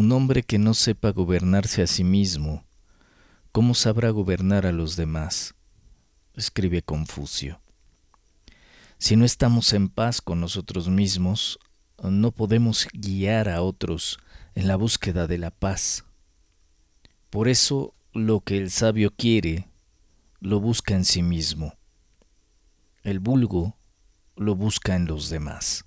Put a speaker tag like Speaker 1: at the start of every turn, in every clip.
Speaker 1: Un hombre que no sepa gobernarse a sí mismo, ¿cómo sabrá gobernar a los demás? Escribe Confucio. Si no estamos en paz con nosotros mismos, no podemos guiar a otros en la búsqueda de la paz. Por eso, lo que el sabio quiere, lo busca en sí mismo. El vulgo lo busca en los demás.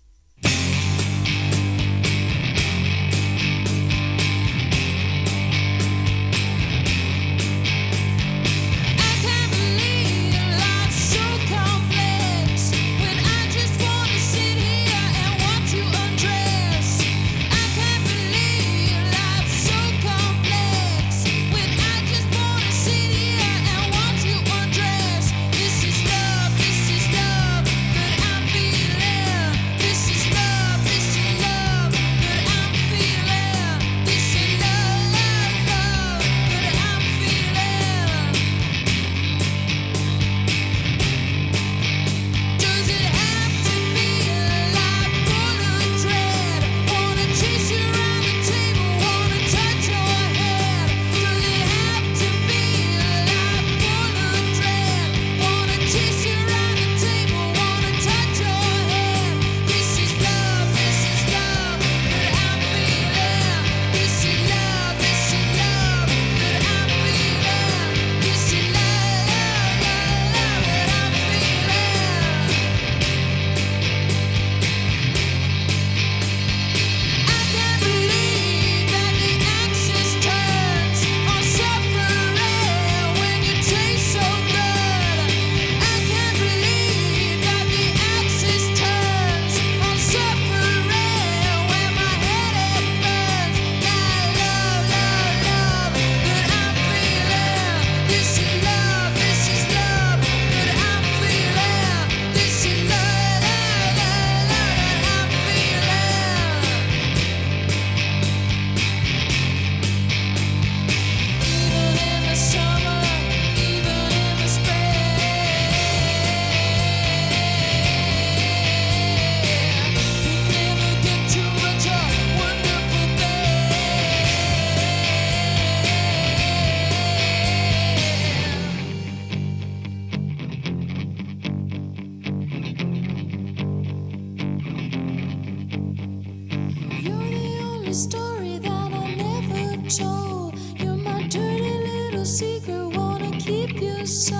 Speaker 2: Story that I never told. You're my dirty little secret, wanna keep you so.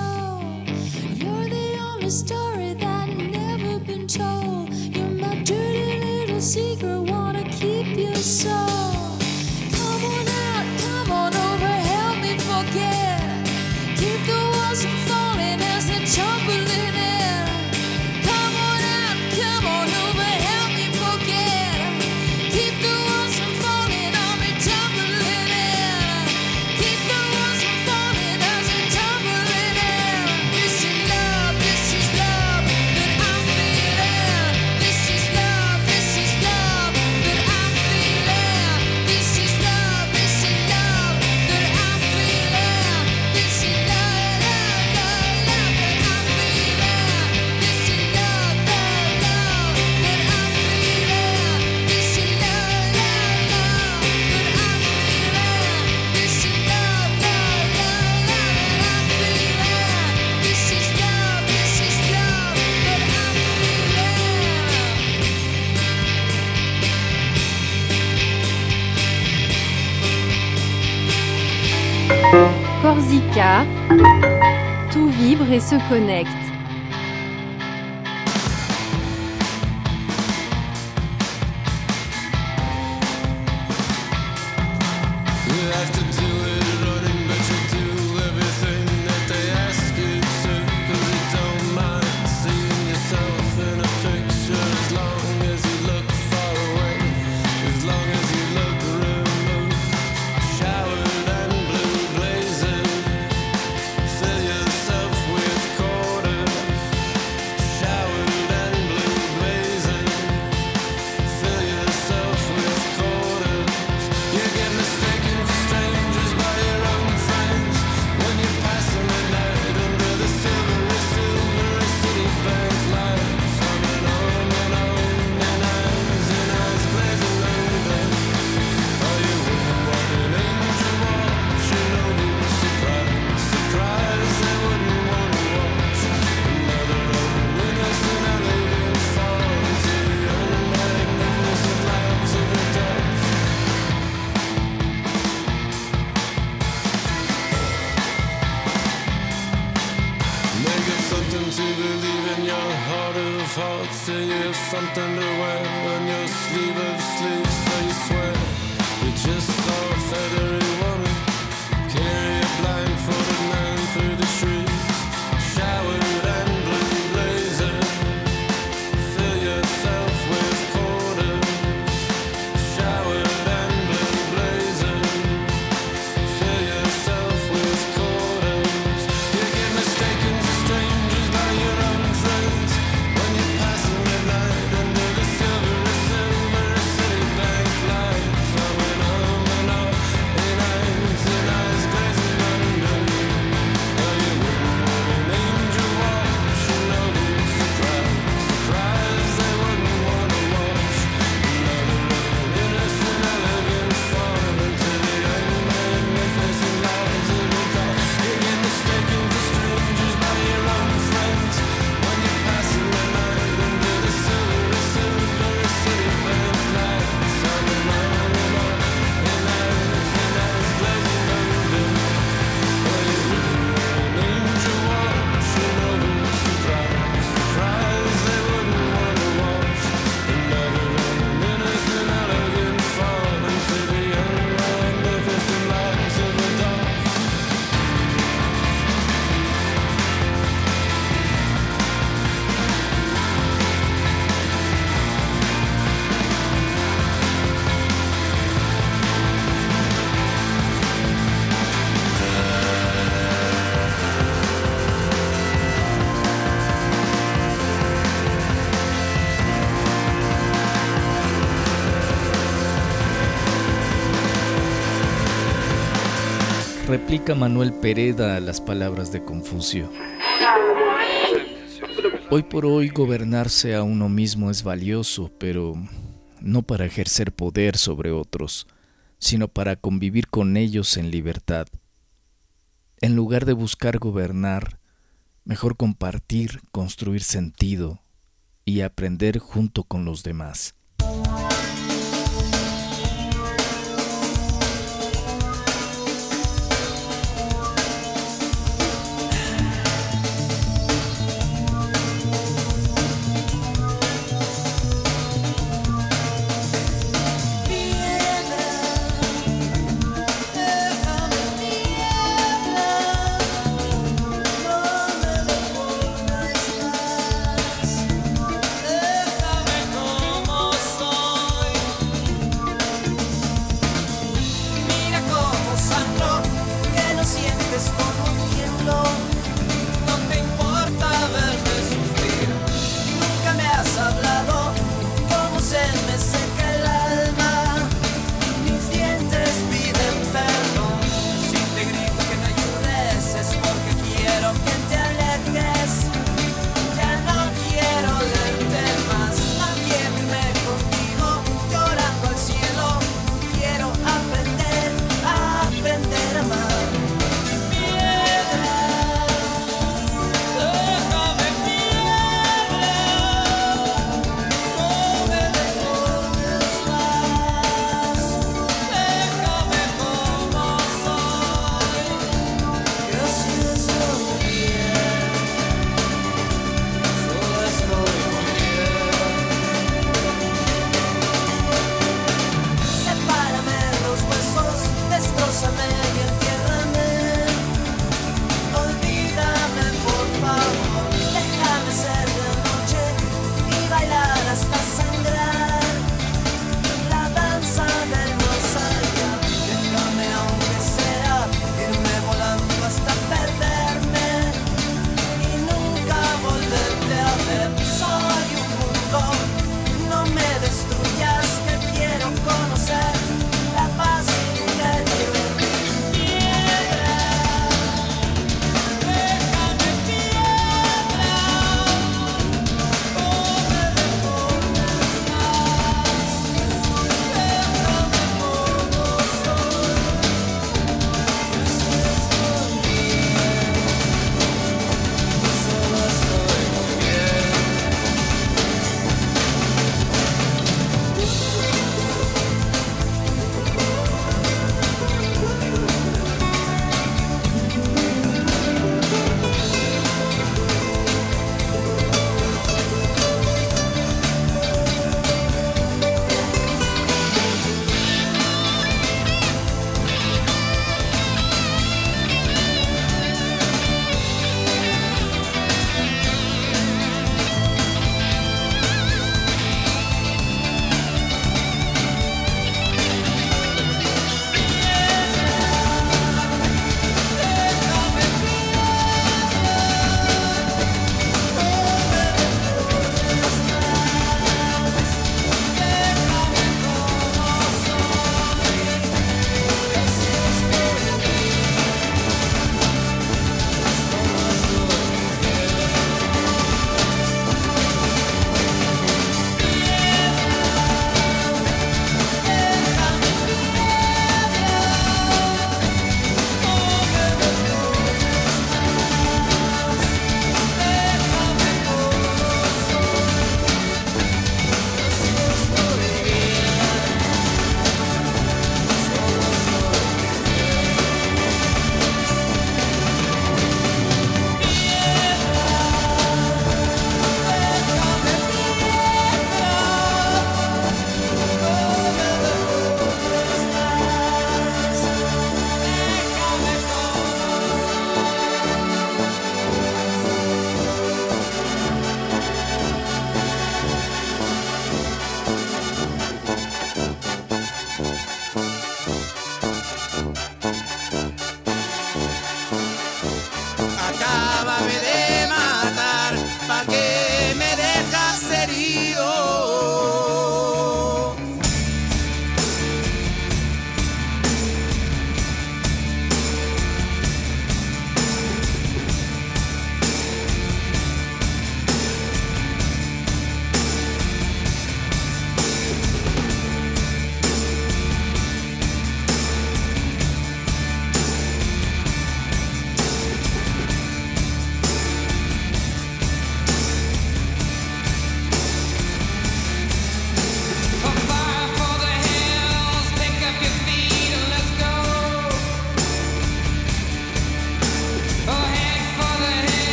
Speaker 2: You're the only story that never been told. You're my dirty little secret, wanna keep you so. Come on out, come on over, help me forget. Keep the walls from falling as they're tumbling in. Come on out, come on over, help me forget. Keep the walls from falling on me, tumbling in. Keep the walls from falling as they're tumbling in. This is love that I'm feeling. This is love that I'm feeling. This is love that I'm feeling. This is love that I'm feeling. This is love that I'm feeling. This is love that I'm feeling. This is love that I'm feeling. This is love that I'm feeling.
Speaker 3: Corsica, tout vibre et se connecte.
Speaker 4: Fill yourself with quarters. cramped underwear on your sleeve of sleeves, so you swear you just saw a feathery woman carry a blindfolded man through the trees, showered and blue blazer. Fill yourself with quarters, showered and blue blazer. Fill yourself with quarters. You get mistaken for strangers by your own friends when you pass them at night under the silvery city bank lights. Arm in arm in eyes glazing under. Oh, you wouldn't want an angel watching over. Surprise, they wouldn't want to watch another innocent, elegant farm into the unmagnificent lives of a dog. You get mistaken for strangers by your own friends when you pass them at night under the silvery city bank lights. Arm in arm in eyes glazing under. Oh, you wouldn't want an angel watching over. Surprise, they wouldn't want to watch another innocent, elegant farm into the unmagnificent lives of a dog.
Speaker 1: Replica Manuel Pereda a las palabras de Confucio. Hoy por hoy gobernarse a uno mismo es valioso, pero no para ejercer poder sobre otros, sino para convivir con ellos en libertad. En lugar de buscar gobernar, mejor compartir, construir sentido y aprender junto con los demás.
Speaker 4: Déjame como soy.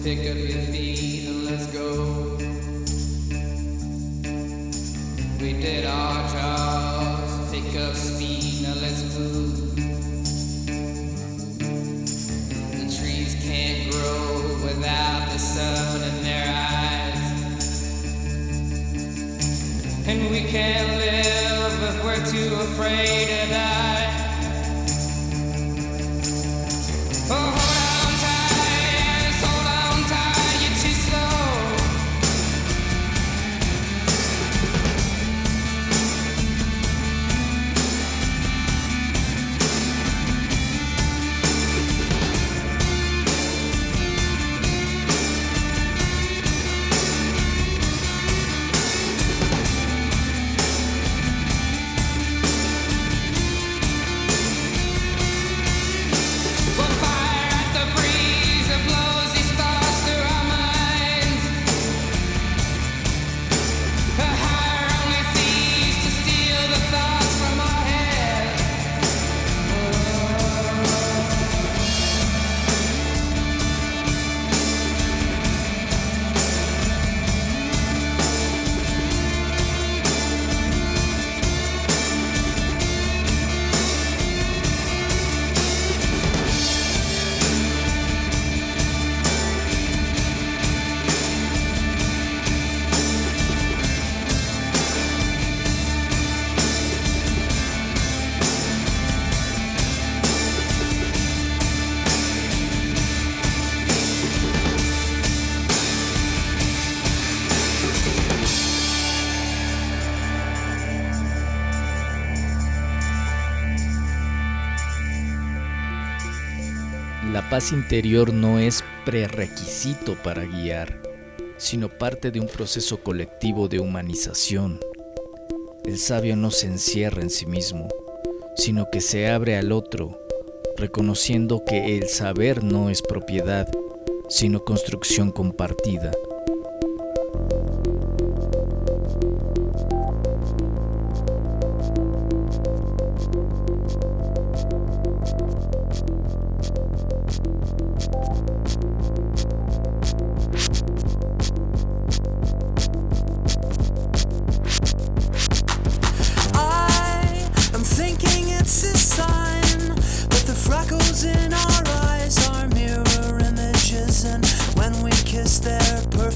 Speaker 5: pick up your feet and let's go. We did our jobs, pick up speed, now let's move. The trees can't grow without the sun in their eyes. And we can't live if we're too afraid to die. Oh, hold on tight, you're too slow.
Speaker 1: La paz interior no es prerequisito para guiar, sino parte de un proceso colectivo de humanización. El sabio no se encierra en sí mismo, sino que se abre al otro, reconociendo que el saber no es propiedad, sino construcción compartida.
Speaker 6: In our eyes are mirror images, and when we kiss, they're perfect.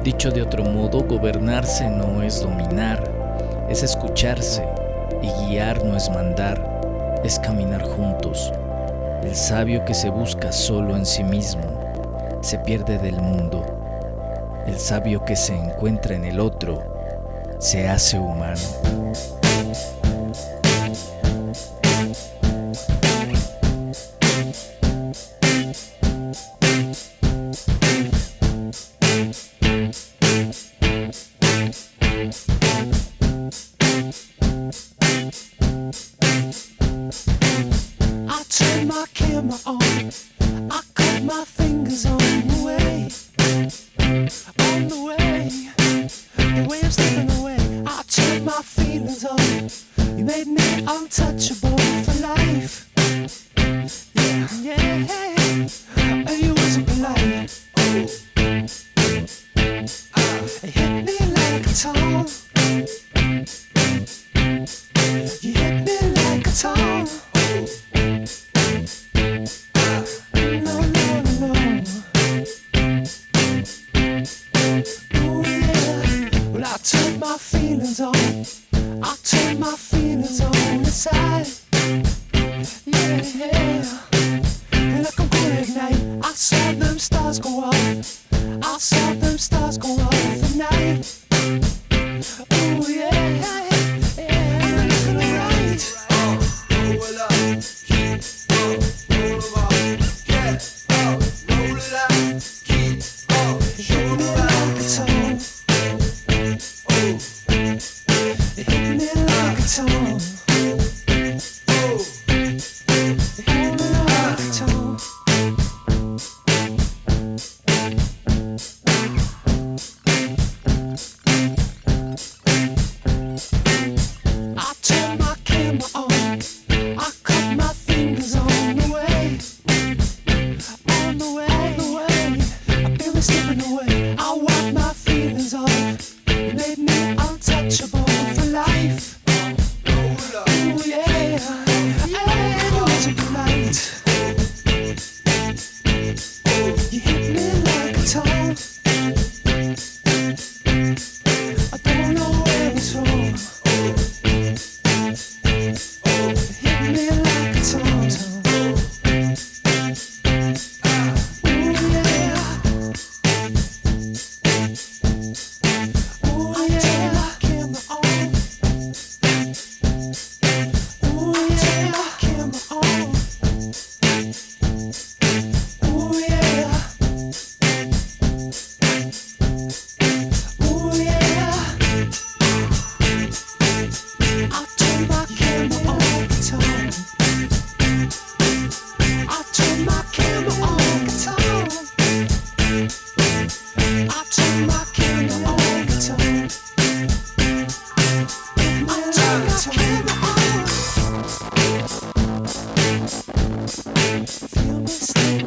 Speaker 1: Dicho de otro modo, gobernarse no es dominar, es escucharse, y guiar no es mandar, es caminar juntos. El sabio que se busca solo en sí mismo se pierde del mundo. El sabio que se encuentra en el otro se hace humano.
Speaker 6: I turn my camera on, I cut my fingers on the way I'm slipping away. I turned my feelings on, you made me untouchable for life. Yeah, and you wasn't polite. It hit me like a tom. You hit me like a tom. No. Ooh, yeah. Well, I turned my feelings on. I turned my feelings on inside. Yeah. And like a good at night, I saw them stars go off. I saw them stars go off at night. Ooh, yeah. And they're looking alright.
Speaker 4: Roll up, keep roll up, get up, roll it out, keep up, show me
Speaker 6: Like a tom. It hit me like a tom. It hit me like a tom. I turned my camera on. I cut my fingers on the way. On the way. I feel me slipping away. I wipe my feelings off. You made me untouchable for life. Ooh, yeah. And you wasn't polite. You hit me like a tom. I don't know where it's from. Hit me like a tom. Ooh, yeah. Ooh, yeah. Camera on. Ooh, yeah. Camera on. Ooh, yeah. Ooh, yeah. I turn my camera on guitar. I turn my camera on guitar. I turn my camera on guitar. I turn my camera on. Feel me still.